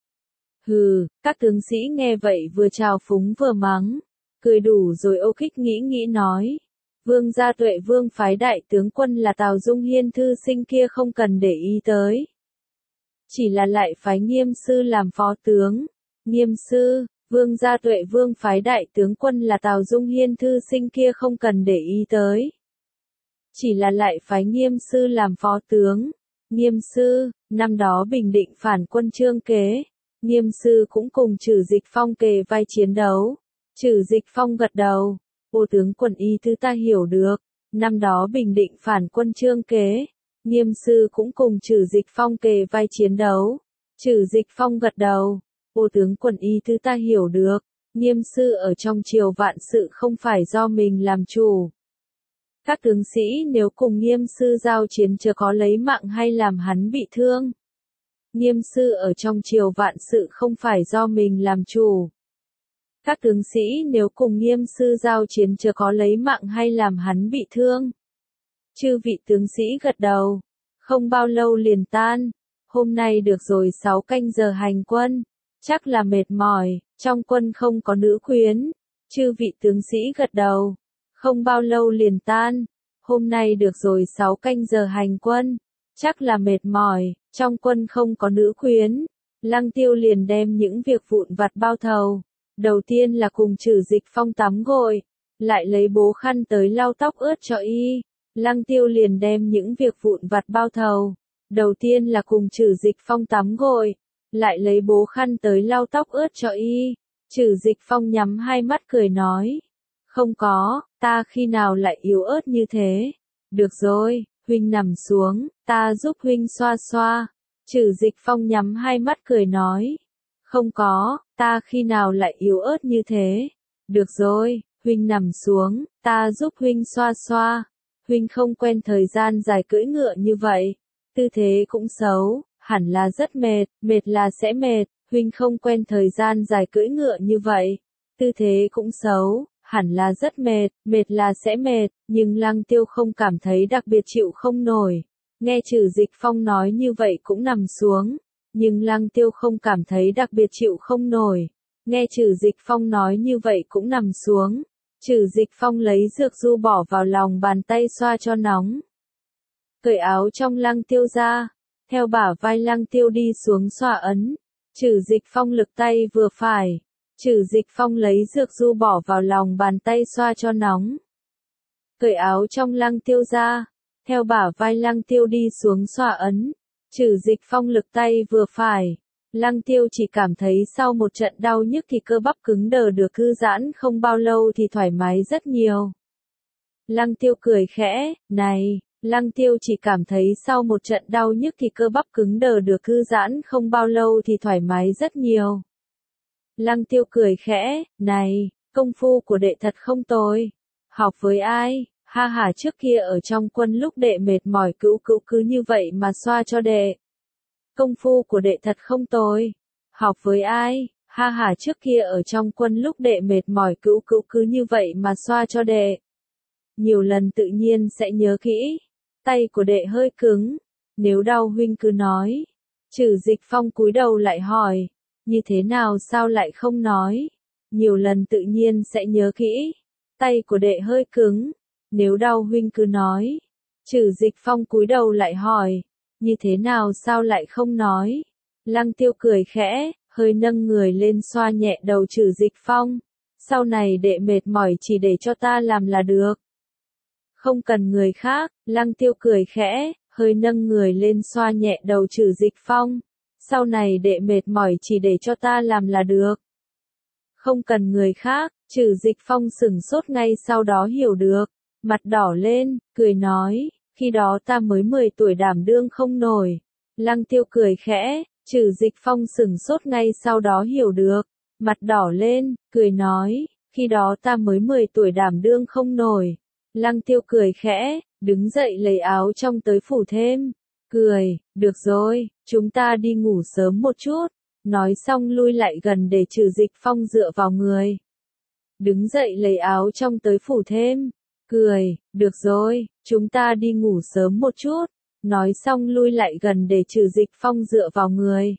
Hừ, các tướng sĩ nghe vậy vừa trào phúng vừa mắng, cười đủ rồi. Ô Kích nghĩ nói. Vương gia Tuệ Vương phái đại tướng quân là Tào Dung Hiên thư sinh kia không cần để ý tới. Chỉ là lại phái Nghiêm sư làm phó tướng. Nghiêm sư, Vương gia Tuệ Vương phái đại tướng quân là Tào Dung Hiên thư sinh kia không cần để ý tới. Chỉ là lại phái Nghiêm sư làm phó tướng. Nghiêm sư, năm đó bình định phản quân Trương Kế, Nghiêm sư cũng cùng Trừ Dịch Phong kề vai chiến đấu. Trừ Dịch Phong gật đầu. Ô tướng quân y thư ta hiểu được, năm đó bình định phản quân Trương Kế, Nghiêm sư cũng cùng Trừ Dịch Phong kề vai chiến đấu. Trừ Dịch Phong gật đầu. Ô tướng quân y thư ta hiểu được, Nghiêm sư ở trong triều vạn sự không phải do mình làm chủ. Các tướng sĩ nếu cùng Nghiêm sư giao chiến chớ có lấy mạng hay làm hắn bị thương. Nghiêm sư ở trong triều vạn sự không phải do mình làm chủ. Các tướng sĩ nếu cùng Nghiêm sư giao chiến chớ có lấy mạng hay làm hắn bị thương. Chư vị tướng sĩ gật đầu. Không bao lâu liền tan. Hôm nay được rồi 6 canh giờ hành quân. Chắc là mệt mỏi, trong quân không có nữ quyến. Chư vị tướng sĩ gật đầu. Không bao lâu liền tan. Hôm nay được rồi 6 canh giờ hành quân. Chắc là mệt mỏi, trong quân không có nữ quyến. Lăng Tiêu liền đem những việc vụn vặt bao thầu. Đầu tiên là cùng Trừ Dịch Phong tắm gội, lại lấy bố khăn tới lau tóc ướt cho y. Lăng Tiêu liền đem những việc vụn vặt bao thầu. Đầu tiên là cùng Trừ Dịch Phong tắm gội, lại lấy bố khăn tới lau tóc ướt cho y. Trừ Dịch Phong nhắm hai mắt cười nói. Không có, ta khi nào lại yếu ớt như thế. Được rồi, huynh nằm xuống, ta giúp huynh xoa xoa. Trừ Dịch Phong nhắm hai mắt cười nói. Không có, ta khi nào lại yếu ớt như thế? Được rồi, huynh nằm xuống, ta giúp huynh xoa xoa. Huynh không quen thời gian dài cưỡi ngựa như vậy. Tư thế cũng xấu, hẳn là rất mệt, mệt là sẽ mệt. Huynh không quen thời gian dài cưỡi ngựa như vậy. Tư thế cũng xấu, hẳn là rất mệt, mệt là sẽ mệt. Nhưng Lăng Tiêu không cảm thấy đặc biệt chịu không nổi. Nghe Trử Dịch Phong nói như vậy cũng nằm xuống. Nhưng Lăng Tiêu không cảm thấy đặc biệt chịu không nổi. Nghe Trử Dịch Phong nói như vậy cũng nằm xuống. Trử Dịch Phong lấy dược du bỏ vào lòng bàn tay xoa cho nóng. Cởi áo trong Lăng Tiêu ra. Theo bả vai Lăng Tiêu đi xuống xoa ấn. Trử Dịch Phong lực tay vừa phải. Trử Dịch Phong lấy dược du bỏ vào lòng bàn tay xoa cho nóng. Cởi áo trong Lăng Tiêu ra. Theo bả vai Lăng Tiêu đi xuống xoa ấn. Trử Dịch Phong lực tay vừa phải. Lăng Tiêu chỉ cảm thấy sau một trận đau nhức thì cơ bắp cứng đờ được thư giãn không bao lâu thì thoải mái rất nhiều. Lăng Tiêu cười khẽ, này, Lăng Tiêu chỉ cảm thấy sau một trận đau nhức thì cơ bắp cứng đờ được thư giãn không bao lâu thì thoải mái rất nhiều. Lăng Tiêu cười khẽ, này, công phu của đệ thật không tồi. Học với ai? Ha ha, trước kia ở trong quân lúc đệ mệt mỏi cữu cứ như vậy mà xoa cho đệ. Công phu của đệ thật không tồi. Học với ai? Ha ha, trước kia ở trong quân lúc đệ mệt mỏi cữu cứ như vậy mà xoa cho đệ. Nhiều lần tự nhiên sẽ nhớ kỹ. Tay của đệ hơi cứng. Nếu đau huynh cứ nói. Trử Dịch Phong cúi đầu lại hỏi. Như thế nào sao lại không nói? Nhiều lần tự nhiên sẽ nhớ kỹ. Tay của đệ hơi cứng. Nếu đau huynh cứ nói. Trử Dịch Phong cúi đầu lại hỏi. Như thế nào sao lại không nói? Lăng Tiêu cười khẽ, hơi nâng người lên xoa nhẹ đầu Trử Dịch Phong. Sau này đệ mệt mỏi chỉ để cho ta làm là được. Không cần người khác, Lăng Tiêu cười khẽ, hơi nâng người lên xoa nhẹ đầu Trử Dịch Phong. Sau này đệ mệt mỏi chỉ để cho ta làm là được. Không cần người khác, Trử Dịch Phong sửng sốt ngay sau đó hiểu được. Mặt đỏ lên, cười nói, khi đó ta mới 10 tuổi đảm đương không nổi. Lăng Tiêu cười khẽ, Trử Dịch Phong sửng sốt ngay sau đó hiểu được. Mặt đỏ lên, cười nói, khi đó ta mới 10 tuổi đảm đương không nổi. Lăng Tiêu cười khẽ, đứng dậy lấy áo trong tới phủ thêm. Cười, được rồi, chúng ta đi ngủ sớm một chút. Nói xong lui lại gần để Trử Dịch Phong dựa vào người. Đứng dậy lấy áo trong tới phủ thêm. Cười, được rồi, chúng ta đi ngủ sớm một chút. Nói xong lui lại gần để Trử Dịch Phong dựa vào người.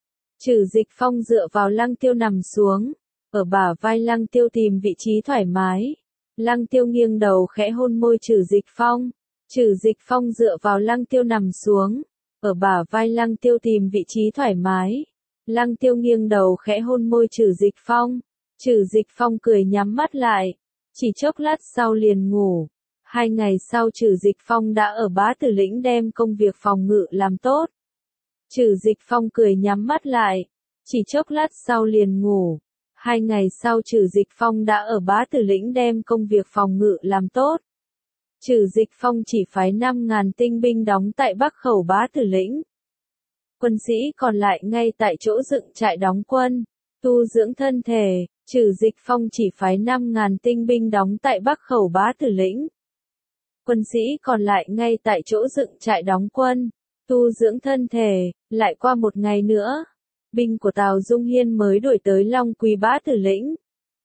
Trử Dịch Phong dựa vào Lăng Tiêu nằm xuống. Ở bả vai Lăng Tiêu tìm vị trí thoải mái. Lăng Tiêu nghiêng đầu khẽ hôn môi Trử Dịch Phong. Trử Dịch Phong dựa vào Lăng Tiêu nằm xuống. Ở bả vai Lăng Tiêu tìm vị trí thoải mái. Lăng Tiêu nghiêng đầu khẽ hôn môi Trử Dịch Phong. Trử Dịch Phong cười nhắm mắt lại. Chỉ chốc lát sau liền ngủ. 2 ngày sau Trử Dịch Phong đã ở Bá Tử Lĩnh đem công việc phòng ngự làm tốt. Trử Dịch Phong cười nhắm mắt lại. Chỉ chốc lát sau liền ngủ. 2 ngày sau Trử Dịch Phong đã ở Bá Tử Lĩnh đem công việc phòng ngự làm tốt. Trử Dịch Phong chỉ phái 5.000 tinh binh đóng tại Bắc khẩu Bá Tử Lĩnh. Quân sĩ còn lại ngay tại chỗ dựng trại đóng quân, tu dưỡng thân thể. Trử Dịch Phong chỉ phái 5.000 tinh binh đóng tại Bắc khẩu Bá Tử Lĩnh. Quân sĩ còn lại ngay tại chỗ dựng trại đóng quân, tu dưỡng thân thể. Lại qua một ngày nữa, binh của Tào Dung Hiên mới đuổi tới Long Quý Bá Tử Lĩnh.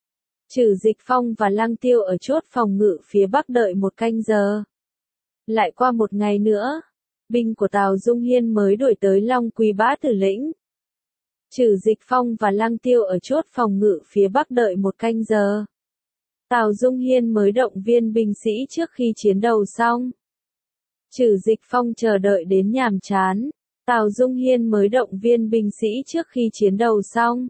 Trử Dịch Phong và Lăng Tiêu ở chốt phòng ngự phía bắc đợi 1 canh giờ. Lại qua một ngày nữa, binh của Tào Dung Hiên mới đuổi tới Long Quý Bá Tử Lĩnh. Trử Dịch Phong và Lăng Tiêu ở chốt phòng ngự phía bắc đợi 1 canh giờ. Tào Dung Hiên mới động viên binh sĩ trước khi chiến đấu xong. Trử Dịch Phong chờ đợi đến nhàm chán. Tào Dung Hiên mới động viên binh sĩ trước khi chiến đấu xong.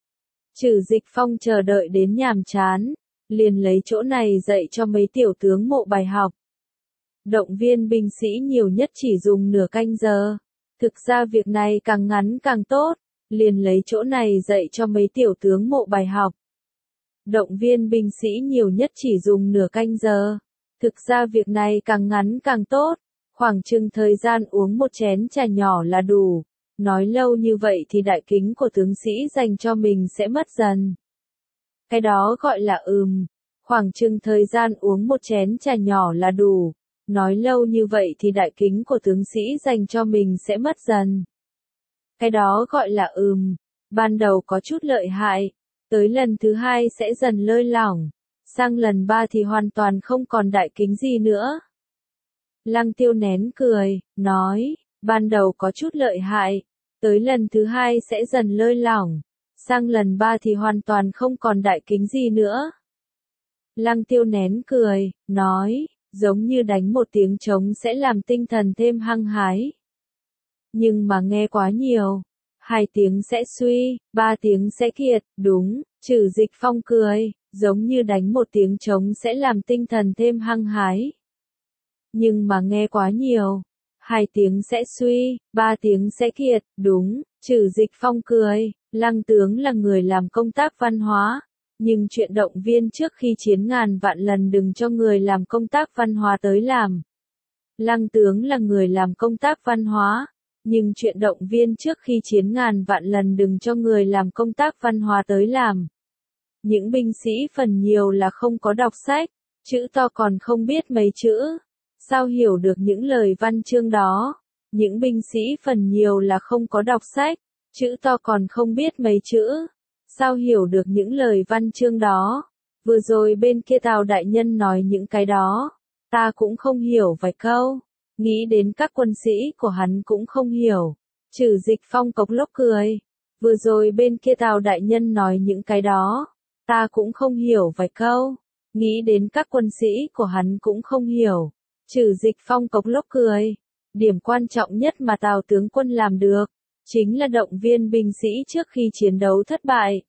Trử Dịch Phong chờ đợi đến nhàm chán, liền lấy chỗ này dạy cho mấy tiểu tướng mộ bài học. Động viên binh sĩ nhiều nhất chỉ dùng nửa canh giờ. Thực ra việc này càng ngắn càng tốt, liền lấy chỗ này dạy cho mấy tiểu tướng mộ bài học. Động viên binh sĩ nhiều nhất chỉ dùng nửa canh giờ. Thực ra việc này càng ngắn càng tốt, khoảng chừng thời gian uống một chén trà nhỏ là đủ. nói lâu như vậy thì đại kính của tướng sĩ dành cho mình sẽ mất dần. Cái đó gọi là khoảng chừng thời gian uống một chén trà nhỏ là đủ, nói lâu như vậy thì đại kính của tướng sĩ dành cho mình sẽ mất dần. Cái đó gọi là ban đầu có chút lợi hại, tới lần thứ hai sẽ dần lơi lỏng, sang lần ba thì hoàn toàn không còn đại kính gì nữa. Lăng Tiêu nén cười, nói, ban đầu có chút lợi hại, tới lần thứ hai sẽ dần lơi lỏng, sang lần ba thì hoàn toàn không còn đại kính gì nữa. Lăng Tiêu nén cười, nói, giống như đánh một tiếng trống sẽ làm tinh thần thêm hăng hái. Nhưng mà nghe quá nhiều, 2 tiếng sẽ suy, 3 tiếng sẽ kiệt, đúng, Trử Dịch Phong cười, giống như đánh một tiếng trống sẽ làm tinh thần thêm hăng hái. Nhưng mà nghe quá nhiều, 2 tiếng sẽ suy, 3 tiếng sẽ kiệt, đúng, Trử Dịch Phong cười, Lăng tướng là người làm công tác văn hóa, nhưng chuyện động viên trước khi chiến ngàn vạn lần đừng cho người làm công tác văn hóa tới làm. Lăng tướng là người làm công tác văn hóa, nhưng chuyện động viên trước khi chiến ngàn vạn lần đừng cho người làm công tác văn hóa tới làm. Những binh sĩ phần nhiều là không có đọc sách, chữ to còn không biết mấy chữ, sao hiểu được những lời văn chương đó. Những binh sĩ phần nhiều là không có đọc sách, chữ to còn không biết mấy chữ, sao hiểu được những lời văn chương đó. Vừa rồi bên kia Tào đại nhân nói những cái đó, ta cũng không hiểu vài câu, nghĩ đến các quân sĩ của hắn cũng không hiểu. Trử Dịch Phong cộc lốc cười, vừa rồi bên kia Tào đại nhân nói những cái đó, ta cũng không hiểu vài câu, nghĩ đến các quân sĩ của hắn cũng không hiểu. Trử Dịch Phong cộc lốc cười, điểm quan trọng nhất mà Tào tướng quân làm được, chính là động viên binh sĩ trước khi chiến đấu thất bại.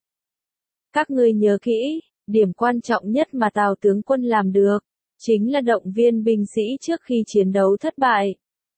Các ngươi nhớ kỹ, điểm quan trọng nhất mà Tào tướng quân làm được, chính là động viên binh sĩ trước khi chiến đấu thất bại.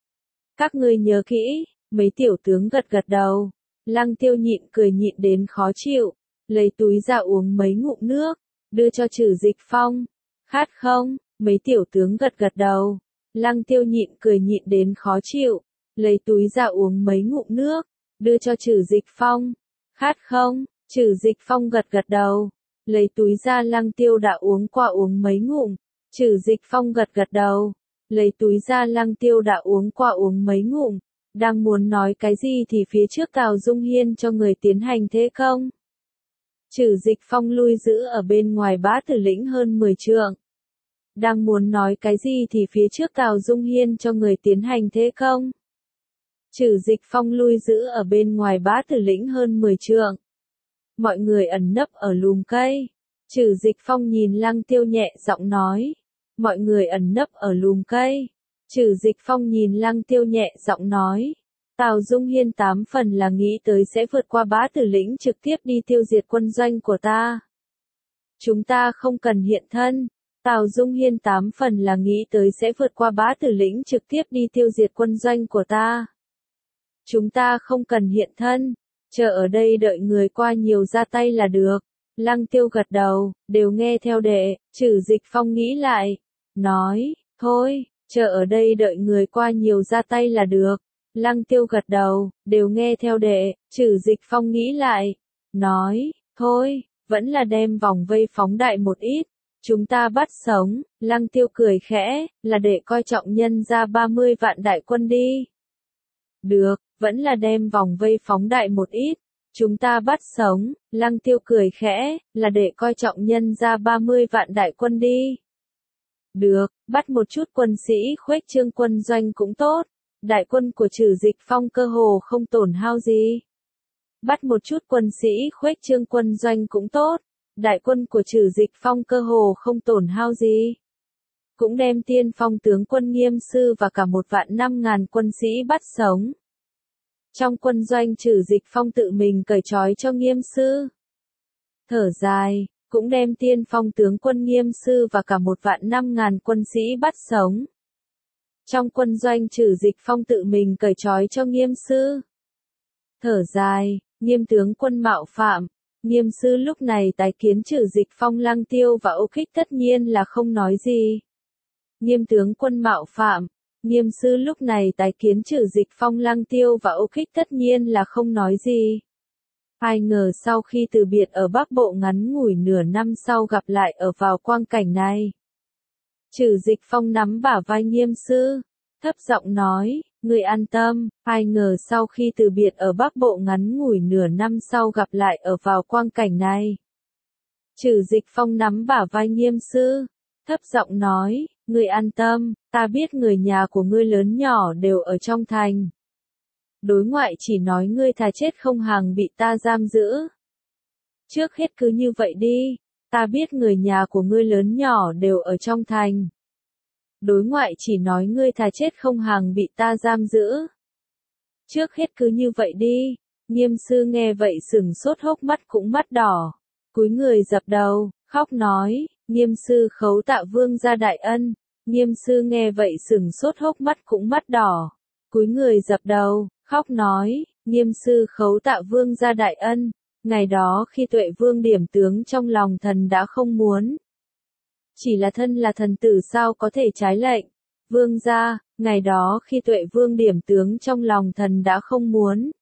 Các ngươi nhớ kỹ, mấy tiểu tướng gật gật đầu. Lăng Tiêu nhịn cười nhịn đến khó chịu, lấy túi ra uống mấy ngụm nước, đưa cho Trử Dịch Phong. Khát không? Mấy tiểu tướng gật gật đầu. Lăng Tiêu nhịn cười nhịn đến khó chịu, lấy túi ra uống mấy ngụm nước, đưa cho Trử Dịch Phong. Khát không? Trử Dịch Phong gật gật đầu, lấy túi ra Lăng Tiêu đã uống qua uống mấy ngụm. Trử Dịch Phong gật gật đầu, lấy túi ra Lăng Tiêu đã uống qua uống mấy ngụm. Đang muốn nói cái gì thì phía trước Tào Dung Hiên cho người tiến hành thế công. Trử Dịch Phong lui giữ ở bên ngoài Bá Tử Lĩnh hơn 10 trượng. Đang muốn nói cái gì thì phía trước Tào Dung Hiên cho người tiến hành thế công. Trử Dịch Phong lui giữ ở bên ngoài Bá Tử Lĩnh hơn 10 trượng. Mọi người ẩn nấp ở lùm cây. Trử Dịch Phong nhìn Lăng Tiêu nhẹ giọng nói. Mọi người ẩn nấp ở lùm cây. Trử Dịch Phong nhìn Lăng Tiêu nhẹ giọng nói. Tào Dung Hiên 8 phần là nghĩ tới sẽ vượt qua Bá Tử Lĩnh trực tiếp đi tiêu diệt quân doanh của ta. Chúng ta không cần hiện thân. Tào Dung Hiên 8 phần là nghĩ tới sẽ vượt qua Bá Tử Lĩnh trực tiếp đi tiêu diệt quân doanh của ta. Chúng ta không cần hiện thân, chờ ở đây đợi người qua nhiều ra tay là được. Lăng Tiêu gật đầu, đều nghe theo đệ. Trử Dịch Phong nghĩ lại, nói, thôi, chờ ở đây đợi người qua nhiều ra tay là được. Lăng Tiêu gật đầu, đều nghe theo đệ. Trử Dịch Phong nghĩ lại, nói, thôi, vẫn là đem vòng vây phóng đại một ít. Chúng ta bắt sống. Lăng Tiêu cười khẽ, là để coi trọng nhân ra 30 vạn đại quân đi. Được, vẫn là đem vòng vây phóng đại một ít. Chúng ta bắt sống. Lăng Tiêu cười khẽ, là để coi trọng nhân ra 30 vạn đại quân đi. Được, bắt một chút quân sĩ khuếch trương quân doanh cũng tốt. Đại quân của Trử Dịch Phong cơ hồ không tổn hao gì. Bắt một chút quân sĩ khuếch trương quân doanh cũng tốt. Đại quân của Trử Dịch Phong cơ hồ không tổn hao gì. Cũng đem tiên phong tướng quân Nghiêm Sư và cả 1.500.000 quân sĩ bắt sống. Trong quân doanh Trử Dịch Phong tự mình cởi trói cho Nghiêm Sư. Thở dài, cũng đem tiên phong tướng quân Nghiêm Sư và cả 1.500.000 quân sĩ bắt sống. Trong quân doanh Trử Dịch Phong tự mình cởi trói cho Nghiêm Sư. Thở dài, Nghiêm tướng quân mạo phạm. Nghiêm Sư lúc này tái kiến Trử Dịch Phong. Lăng Tiêu và Ô Kích tất nhiên là không nói gì. Nghiêm tướng quân mạo phạm, Nghiêm sư lúc này tái kiến Trử Dịch Phong, Lăng Tiêu và Ô Kích tất nhiên là không nói gì. Ai ngờ sau khi từ biệt ở Bắc Bộ ngắn ngủi nửa năm sau gặp lại ở vào quang cảnh này. Trử Dịch Phong nắm bả vai Nghiêm sư, thấp giọng nói, ngươi an tâm. Ai ngờ sau khi từ biệt ở Bắc Bộ ngắn ngủi nửa năm sau gặp lại ở vào quang cảnh này. Trử Dịch Phong nắm bả vai Nghiêm sư, thấp giọng nói, ngươi an tâm, ta biết người nhà của ngươi lớn nhỏ đều ở trong thành. Đối ngoại chỉ nói ngươi thà chết không hàng bị ta giam giữ. Trước hết cứ như vậy đi, ta biết người nhà của ngươi lớn nhỏ đều ở trong thành. Đối ngoại chỉ nói ngươi thà chết không hàng bị ta giam giữ. Trước hết cứ như vậy đi. Nghiêm sư nghe vậy sừng sốt, hốc mắt cũng mắt đỏ. Cúi người dập đầu, khóc nói, Nghiêm sư khấu tạ vương gia đại ân. Nghiêm sư nghe vậy sừng sốt, hốc mắt cũng mắt đỏ. Cúi người dập đầu, khóc nói, Nghiêm sư khấu tạ vương gia đại ân. Ngày đó khi Tuệ Vương điểm tướng trong lòng thần đã không muốn. Chỉ là thần tử sao có thể trái lệnh. Vương gia, ngày đó khi Tuệ Vương điểm tướng trong lòng thần đã không muốn.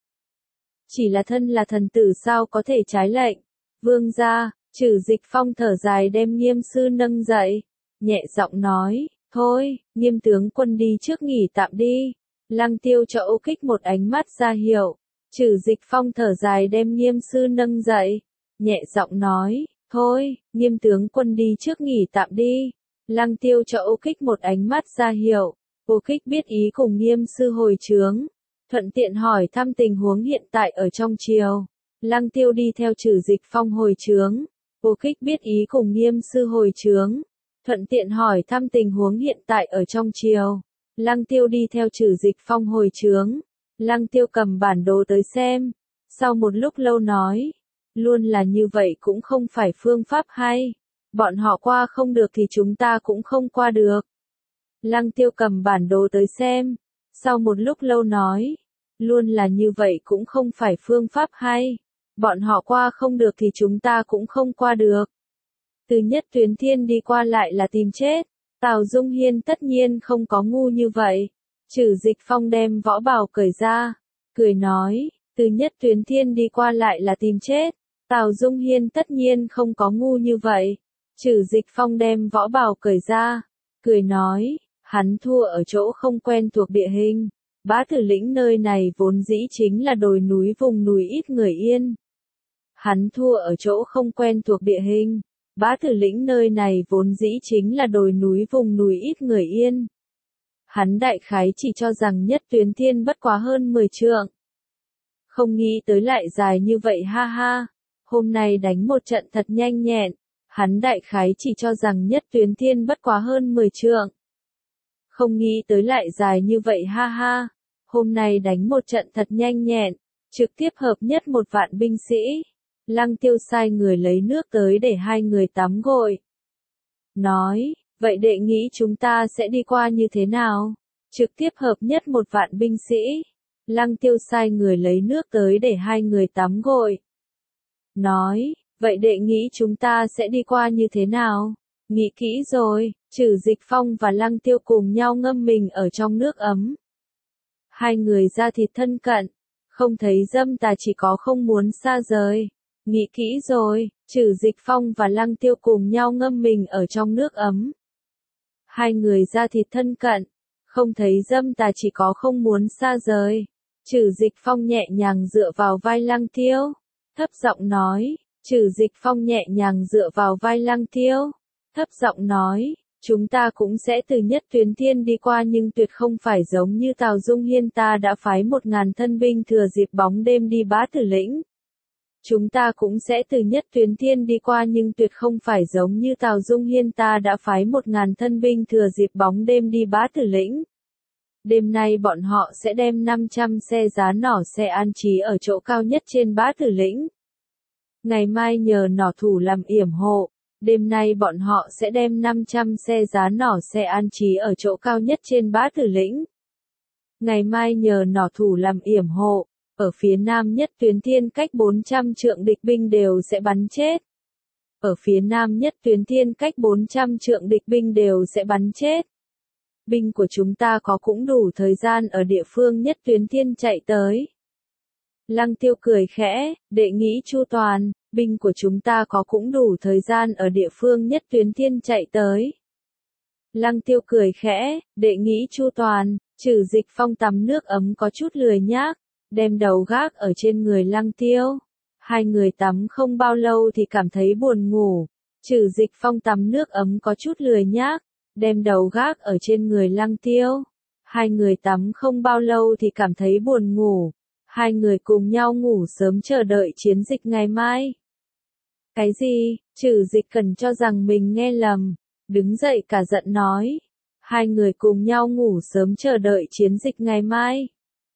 Chỉ là thần tử sao có thể trái lệnh. Vương gia, Trử Dịch Phong thở dài đem Nghiêm sư nâng dậy. Nhẹ giọng nói, thôi, Nghiêm tướng quân đi trước nghỉ tạm đi. Lăng Tiêu cho Ô Kích một ánh mắt ra hiệu. Trử Dịch Phong thở dài đem Nghiêm sư nâng dậy. Nhẹ giọng nói, thôi, Nghiêm tướng quân đi trước nghỉ tạm đi. Lăng Tiêu cho Ô Kích một ánh mắt ra hiệu. Ô Kích biết ý cùng Nghiêm sư hồi trướng. Thuận tiện hỏi thăm tình huống hiện tại ở trong triều. Lăng Tiêu đi theo Trử Dịch Phong hồi trướng. Ô Kích biết ý cùng Nghiêm sư hồi trướng. Thuận tiện hỏi thăm tình huống hiện tại ở trong triều. Lăng Tiêu đi theo Trử Dịch Phong hồi trướng. Lăng Tiêu cầm bản đồ tới xem. Sau một lúc lâu nói. Luôn là như vậy cũng không phải phương pháp hay. Bọn họ qua không được thì chúng ta cũng không qua được. Lăng Tiêu cầm bản đồ tới xem. Sau một lúc lâu nói. Luôn là như vậy cũng không phải phương pháp hay. Bọn họ qua không được thì chúng ta cũng không qua được. Từ Nhất Tuyến Thiên đi qua lại là tìm chết. Tào Dung Hiên tất nhiên không có ngu như vậy. Trử Dịch Phong đem võ bào cởi ra. Cười nói, từ Nhất Tuyến Thiên đi qua lại là tìm chết. Tào Dung Hiên tất nhiên không có ngu như vậy. Trử Dịch Phong đem võ bào cởi ra. Cười nói, hắn thua ở chỗ không quen thuộc địa hình. Bá Tử Lĩnh nơi này vốn dĩ chính là đồi núi vùng núi ít người yên. Hắn thua ở chỗ không quen thuộc địa hình. Bá Tử Lĩnh nơi này vốn dĩ chính là đồi núi vùng núi ít người yên. Hắn đại khái chỉ cho rằng Nhất Tuyến Thiên bất quá hơn 10 trượng. Không nghĩ tới lại dài như vậy ha ha. Hôm nay đánh một trận thật nhanh nhẹn. Hắn đại khái chỉ cho rằng Nhất Tuyến Thiên bất quá hơn 10 trượng. Không nghĩ tới lại dài như vậy ha ha. Hôm nay đánh một trận thật nhanh nhẹn. Trực tiếp hợp nhất 1.000 binh sĩ. Lăng Tiêu sai người lấy nước tới để hai người tắm gội. Nói, vậy đệ nghĩ chúng ta sẽ đi qua như thế nào? Trực tiếp hợp nhất 1.000 binh sĩ. Lăng Tiêu sai người lấy nước tới để hai người tắm gội. Nói, vậy đệ nghĩ chúng ta sẽ đi qua như thế nào? Nghĩ kỹ rồi, Trử Dịch Phong và Lăng Tiêu cùng nhau ngâm mình ở trong nước ấm. Hai người da thịt thân cận, không thấy dâm tà chỉ có không muốn xa rời. Nghĩ kỹ rồi, Trử Dịch Phong và Lăng Tiêu cùng nhau ngâm mình ở trong nước ấm. Hai người da thịt thân cận, không thấy dâm tà chỉ có không muốn xa rời. Trử Dịch Phong nhẹ nhàng dựa vào vai Lăng Tiêu, thấp giọng nói, Trử Dịch Phong nhẹ nhàng dựa vào vai Lăng Tiêu, thấp giọng nói, chúng ta cũng sẽ từ Nhất Tuyến Thiên đi qua nhưng tuyệt không phải giống như Tào Dung Hiên ta đã phái 1.000 thân binh thừa dịp bóng đêm đi Bá Tử Lĩnh. Chúng ta cũng sẽ từ Nhất Tuyến Thiên đi qua nhưng tuyệt không phải giống như Tào Dung Hiên ta đã phái 1.000 thân binh thừa dịp bóng đêm đi Bá Tử Lĩnh. Đêm nay bọn họ sẽ đem 500 xe giá nỏ xe an trí ở chỗ cao nhất trên Bá Tử Lĩnh. Ngày mai nhờ nỏ thủ làm yểm hộ. Đêm nay bọn họ sẽ đem 500 xe giá nỏ xe an trí ở chỗ cao nhất trên Bá Tử Lĩnh. Ngày mai nhờ nỏ thủ làm yểm hộ. Ở phía nam Nhất Tuyến Thiên cách 400 trượng địch binh đều sẽ bắn chết. Ở phía nam Nhất Tuyến Thiên cách 400 trượng địch binh đều sẽ bắn chết. binh của chúng ta có cũng đủ thời gian ở địa phương nhất tuyến thiên chạy tới. Lăng Tiêu cười khẽ, đệ nghĩ chu toàn, binh của chúng ta có cũng đủ thời gian ở địa phương nhất tuyến thiên chạy tới. Lăng Tiêu cười khẽ, đệ nghĩ chu toàn, Trừ Dịch Phong tắm nước ấm có chút lười nhác, đem đầu gác ở trên người Lăng Tiêu. Hai người tắm không bao lâu thì cảm thấy buồn ngủ. Trừ Dịch Phong tắm nước ấm có chút lười nhác, đem đầu gác ở trên người Lăng Tiêu. Hai người tắm không bao lâu thì cảm thấy buồn ngủ. Hai người cùng nhau ngủ sớm chờ đợi chiến dịch ngày mai. Cái gì? Trừ Dịch Cần cho rằng mình nghe lầm. Đứng dậy cả giận nói. Hai người cùng nhau ngủ sớm chờ đợi chiến dịch ngày mai.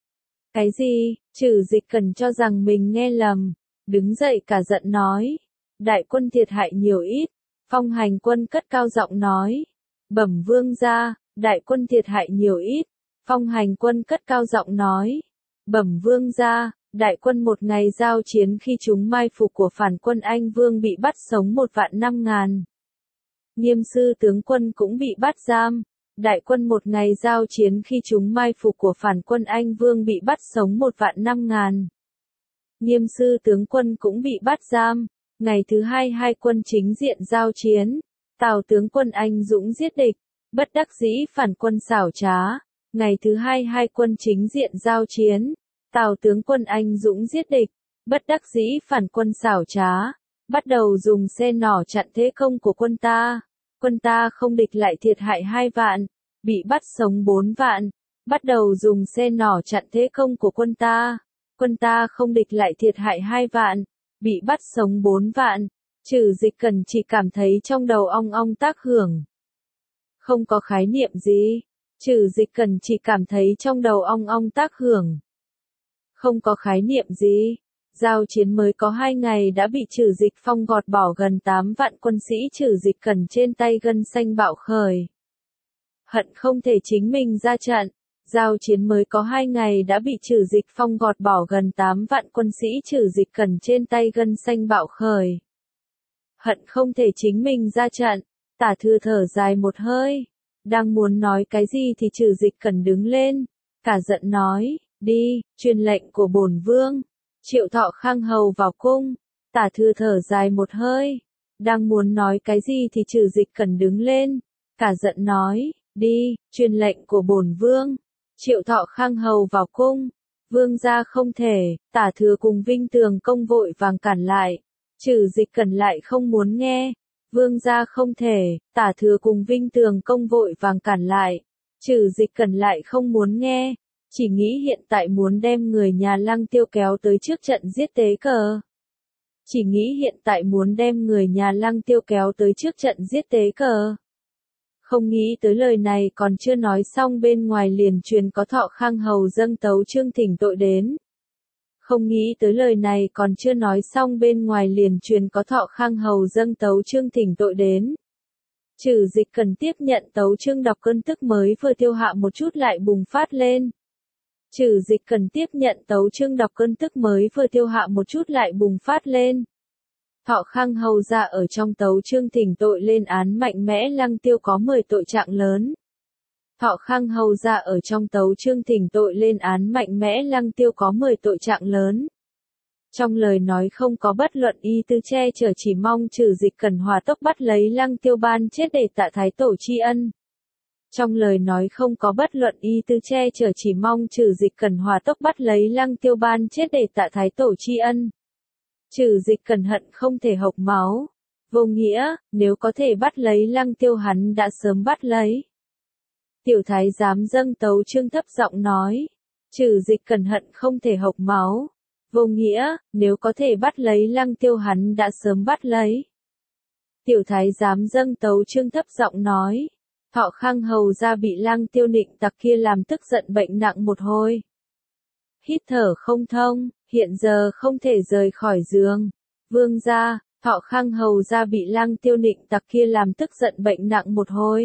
Cái gì? Trừ Dịch Cần cho rằng mình nghe lầm. Đứng dậy cả giận nói. Đại quân thiệt hại nhiều ít. Phong Hành Quân cất cao giọng nói. Bẩm vương gia, đại quân thiệt hại nhiều ít. Phong Hành Quân cất cao giọng nói. Bẩm vương gia, đại quân một ngày giao chiến khi chúng mai phục của phản quân Anh Vương bị bắt sống 1.500.000. Nghiêm sư tướng quân cũng bị bắt giam. Đại quân một ngày giao chiến khi chúng mai phục của phản quân Anh Vương bị bắt sống 1.500.000. Nghiêm sư tướng quân cũng bị bắt giam. Ngày thứ hai hai quân chính diện giao chiến. Tào tướng quân anh dũng giết địch. Bất đắc dĩ phản quân xảo trá. Ngày thứ hai hai quân chính diện giao chiến. Tào tướng quân anh dũng giết địch. Bất đắc dĩ phản quân xảo trá. Bắt đầu dùng xe nỏ chặn thế công của quân ta. Quân ta không địch lại thiệt hại 2 vạn. Bị bắt sống 4 vạn. Bắt đầu dùng xe nỏ chặn thế công của quân ta. Quân ta không địch lại thiệt hại 2 vạn. Bị bắt sống 4 vạn. Trừ Dịch Cần chỉ cảm thấy trong đầu ong ong tác hưởng. Không có khái niệm gì. Trừ Dịch Cần chỉ cảm thấy trong đầu ong ong tác hưởng. Không có khái niệm gì. Giao chiến mới có 2 ngày đã bị Trừ Dịch Phong gọt bỏ gần 8 vạn quân sĩ Trừ Dịch Cần trên tay gân xanh bạo khởi. Hận không thể chính mình ra trận. Giao chiến mới có 2 ngày đã bị Trừ Dịch Phong gọt bỏ gần 8 vạn quân sĩ Trừ Dịch Cần trên tay gân xanh bạo khởi. Hận không thể chính mình ra trận. Tả Thư thở dài một hơi. Đang muốn nói cái gì thì Trừ Dịch Cần đứng lên. Cả giận nói, đi, truyền lệnh của bổn vương. Triệu Thọ Khang hầu vào cung. Tả Thư thở dài một hơi. Đang muốn nói cái gì thì Trừ Dịch Cần đứng lên. Cả giận nói, đi, truyền lệnh của bổn vương. Triệu Thọ Khang hầu vào cung. Vương gia không thể. Tả Thừa cùng Vinh Tường Công vội vàng cản lại. Trừ Dịch Cần lại không muốn nghe. Vương gia không thể. Tả Thừa cùng Vinh Tường Công vội vàng cản lại. Trừ Dịch Cần lại không muốn nghe. Chỉ nghĩ hiện tại muốn đem người nhà Lăng Tiêu kéo tới trước trận giết tế cờ. Chỉ nghĩ hiện tại muốn đem người nhà Lăng Tiêu kéo tới trước trận giết tế cờ. Không nghĩ tới lời này còn chưa nói xong bên ngoài liền truyền có Thọ Khang hầu dâng tấu chương thỉnh tội đến. Không nghĩ tới lời này còn chưa nói xong bên ngoài liền truyền có Thọ Khang hầu dâng tấu chương thỉnh tội đến. Trừ Dịch Cần tiếp nhận tấu chương đọc cơn tức mới vừa tiêu hạ một chút lại bùng phát lên. Trừ Dịch Cần tiếp nhận tấu chương đọc cơn tức mới vừa tiêu hạ một chút lại bùng phát lên. Thọ Khang hầu ra ở trong tấu chương thỉnh tội lên án mạnh mẽ Lăng Tiêu có 10 tội trạng lớn. Thọ Khang hầu ra ở trong tấu chương thỉnh tội lên án mạnh mẽ Lăng Tiêu có 10 tội trạng lớn. Trong lời nói không có bất luận ý tư che chở, chỉ mong Trừ Dịch Cần hòa tốc bắt lấy Lăng Tiêu ban chết để tạ thái tổ tri ân. Trong lời nói không có bất luận ý tư che chở, chỉ mong Trừ Dịch Cần hòa tốc bắt lấy Lăng Tiêu ban chết để tạ thái tổ tri ân. Trừ Dịch Cần hận không thể hộc máu. Vô nghĩa, nếu có thể bắt lấy Lăng Tiêu hắn đã sớm bắt lấy. Tiểu thái giám dâng tấu chương thấp giọng nói. Trừ Dịch Cần hận không thể hộc máu. Vô nghĩa, nếu có thể bắt lấy Lăng Tiêu hắn đã sớm bắt lấy. Tiểu thái giám dâng tấu chương thấp giọng nói. Thọ Khang hầu ra bị Lăng Tiêu nịnh tặc kia làm tức giận bệnh nặng một hồi. Hít thở không thông, hiện giờ không thể rời khỏi giường. Vương gia, Thọ Khang hầu ra bị Lăng Tiêu nịnh tặc kia làm tức giận bệnh nặng một hồi.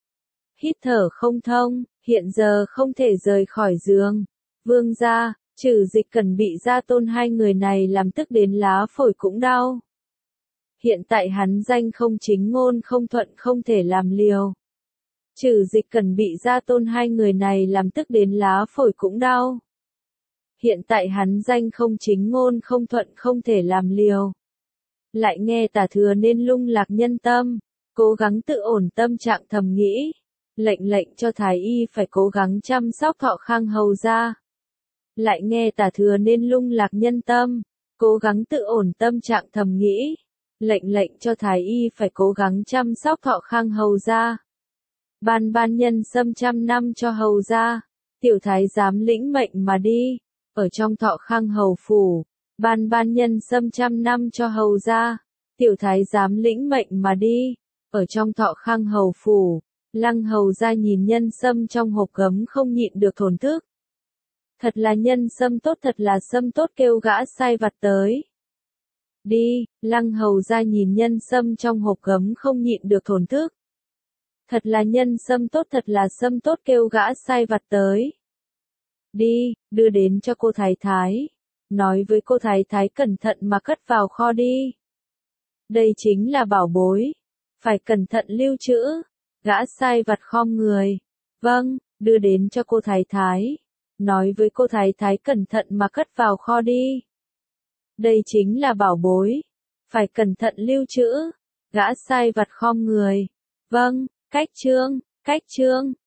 Hít thở không thông, hiện giờ không thể rời khỏi giường. Vương gia, Trừ Dịch Cần bị gia tôn hai người này làm tức đến lá phổi cũng đau. Hiện tại hắn danh không chính ngôn không thuận không thể làm liều. Trừ Dịch Cần bị Gia Tôn hai người này làm tức đến lá phổi cũng đau. Hiện tại hắn danh không chính ngôn không thuận không thể làm liều. Lại nghe Tả Thừa nên lung lạc nhân tâm, cố gắng tự ổn tâm trạng thầm nghĩ. Lệnh cho Thái Y phải cố gắng chăm sóc Thọ Khang hầu gia. Lại nghe Tả Thừa nên lung lạc nhân tâm, cố gắng tự ổn tâm trạng thầm nghĩ. Lệnh cho Thái Y phải cố gắng chăm sóc Thọ Khang hầu gia. Ban nhân sâm 100 năm cho hầu gia. Tiểu thái giám lĩnh mệnh mà đi. Ở trong Thọ Khang hầu phủ. Ban nhân sâm 100 năm cho hầu gia. Tiểu thái giám lĩnh mệnh mà đi. Ở trong Thọ Khang hầu phủ. Lăng hầu gia nhìn nhân sâm trong hộp gấm không nhịn được thổn thức. Thật là nhân sâm tốt, thật là sâm tốt, kêu gã sai vặt tới. Đi, Lăng hầu gia nhìn nhân sâm trong hộp gấm không nhịn được thổn thức. Thật là nhân sâm tốt, thật là sâm tốt, kêu gã sai vặt tới. Đi, đưa đến cho cô thái thái. Nói với cô thái thái cẩn thận mà cất vào kho đi. Đây chính là bảo bối. Phải cẩn thận lưu trữ. Gã sai vặt khom người. Vâng, đưa đến cho cô thái thái. Nói với cô thái thái cẩn thận mà cất vào kho đi. Đây chính là bảo bối. Phải cẩn thận lưu trữ. Gã sai vặt khom người. Vâng, cách chương.